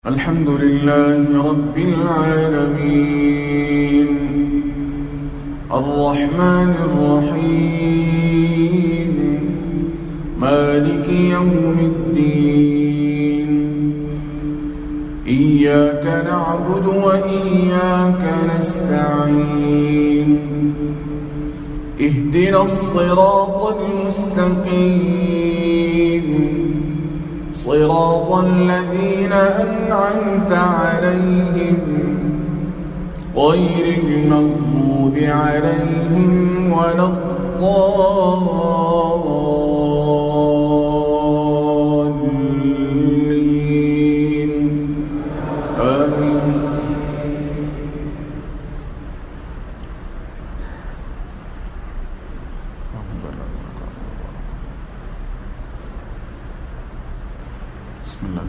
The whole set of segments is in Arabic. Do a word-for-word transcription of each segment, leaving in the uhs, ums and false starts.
الحمد لله رب العالمين الرحمن الرحيم مالك يوم الدين إياك نعبد وإياك نستعين اهدنا الصراط المستقيم صراط الذين أنعمت عليهم غير المغضوب عليهم ولا الضالين آمين. بسم الله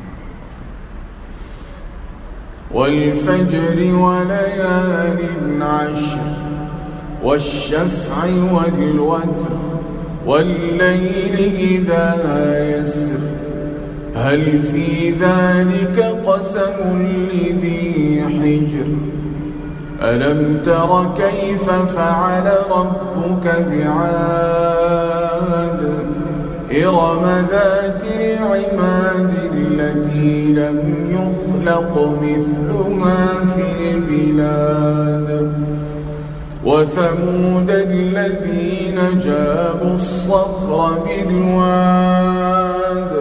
والفجر وليال عشر والشفع والوتر والليل إذا يسر هل في ذلك قسم لذي حجر ألم تر كيف فعل ربك بعاد إرم ذات العماد التي لم يخلق مثلها في البلاد وثمود الذين جابوا الصخر بالواد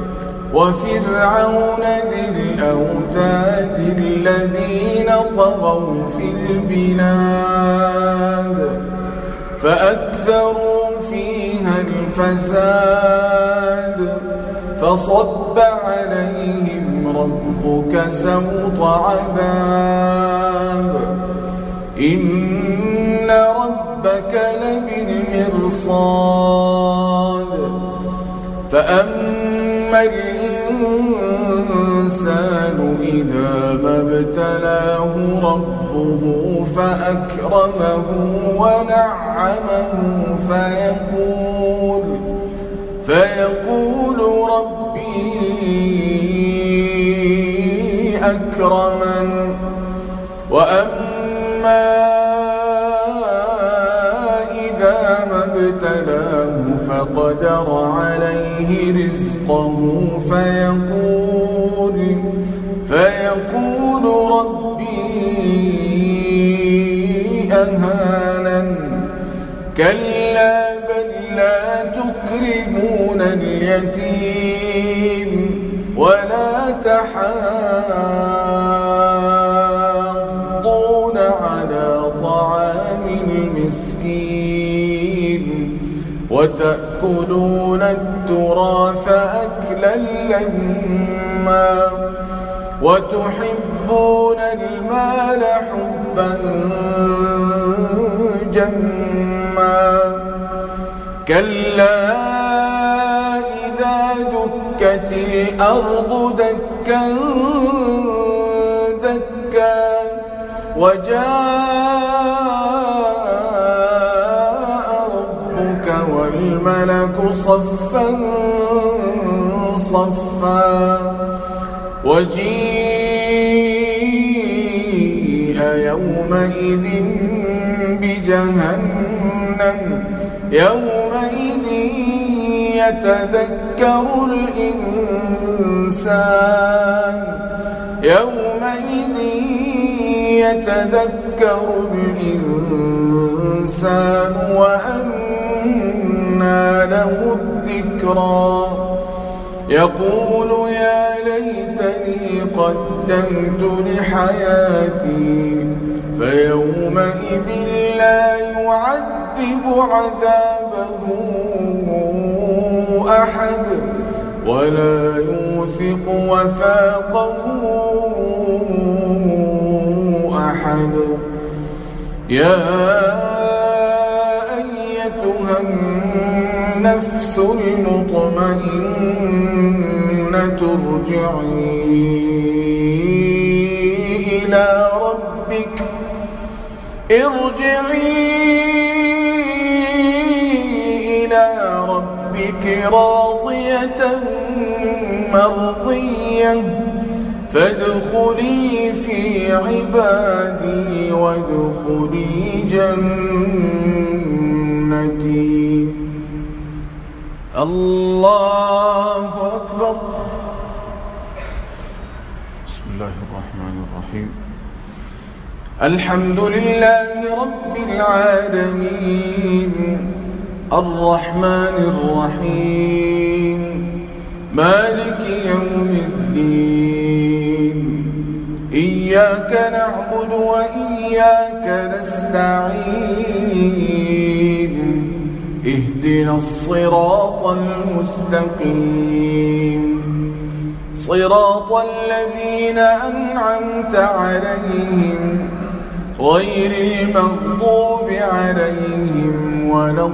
وفرعون ذي الأوتاد الذين طغوا في البلاد فأكثروا فيها الفساد فصب عليهم ربك سوط عذاب إن ربك لبالمرصاد فأما الإنسان إذا ما ابتلاه ربه فأكرمه ونعمه فيقول فيقول ربي أكرمن وأما إذا ما ابتلاه فقدر عليه رزقه فيقول فيقول ربي أهانن كلا بل لا تكرمون اليتيم ولا تحاضون على طعام المسكين وتأكلون التراث أكلا لما وتحبون المال حبا جما كلا إذا دكت الأرض دكا دكا وجاء ربك والملك صفا صفا وجيء يومئذ بجهنم يومئذ يتذكر الإنسان يومئذ يتذكر الإنسان وأنى له الذكرى يقول يا ليتني قدمت لحياتي فيومئذ لا يعذب عذابه أحد ولا يوثق وثاقه أحد يا أيتها النفس المطمئنة ارجعي إلى ربك ارجعي إلى ربك راضية مرضية فادخلي في عبادي وادخلي جنتي. الله أكبر. بسم الله الرحمن الرحيم. الحمد لله رب العالمين الرحمن الرحيم مالك يوم الدين إياك نعبد وإياك نستعين اهدنا الصراط المستقيم صراط الذين أنعمت عليهم غير المغضوب عليهم ولا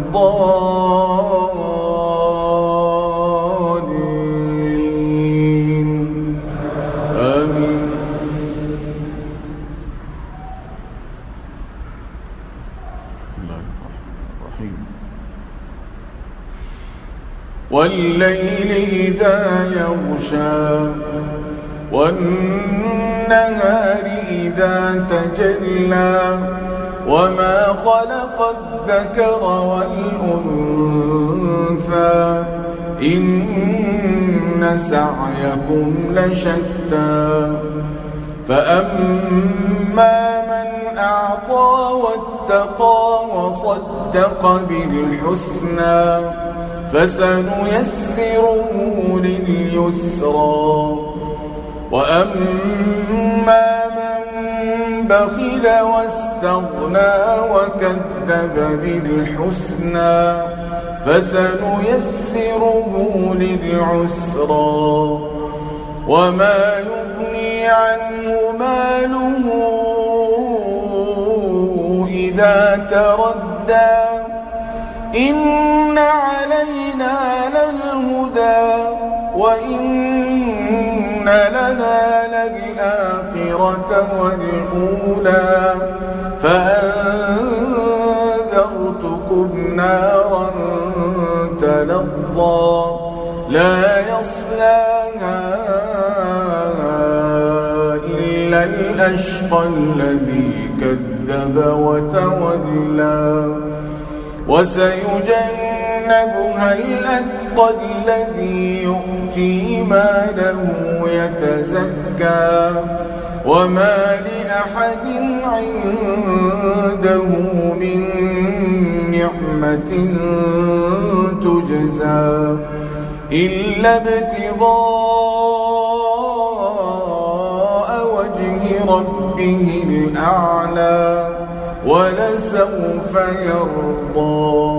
الضالين آمين. الله الرحمن الرحيم. والليل إذا يغشى والنهار إذا تجلى وما خلق الذكر والأنثى إن سعيكم لشتى فأما من أعطى واتقى وصدق بالحسنى فسنيسره لليسرى وأما من بخل واستغنى وكذب بالحسنى فسنيسره للعسرى وما يغني عنه ماله إذا تردى إن علينا للهدى وإن لنا للآخرة والأولى فأنذرتكم نارا تلظى لا يصلاها إلا الأشقى الذي كذب وتولى وسيجنبها الأتقى الذي يؤتي ماله يتزكى وما لأحد عنده من نعمة تجزى إلا ابتغاء وجه ربه الأعلى ولسوف يرضى.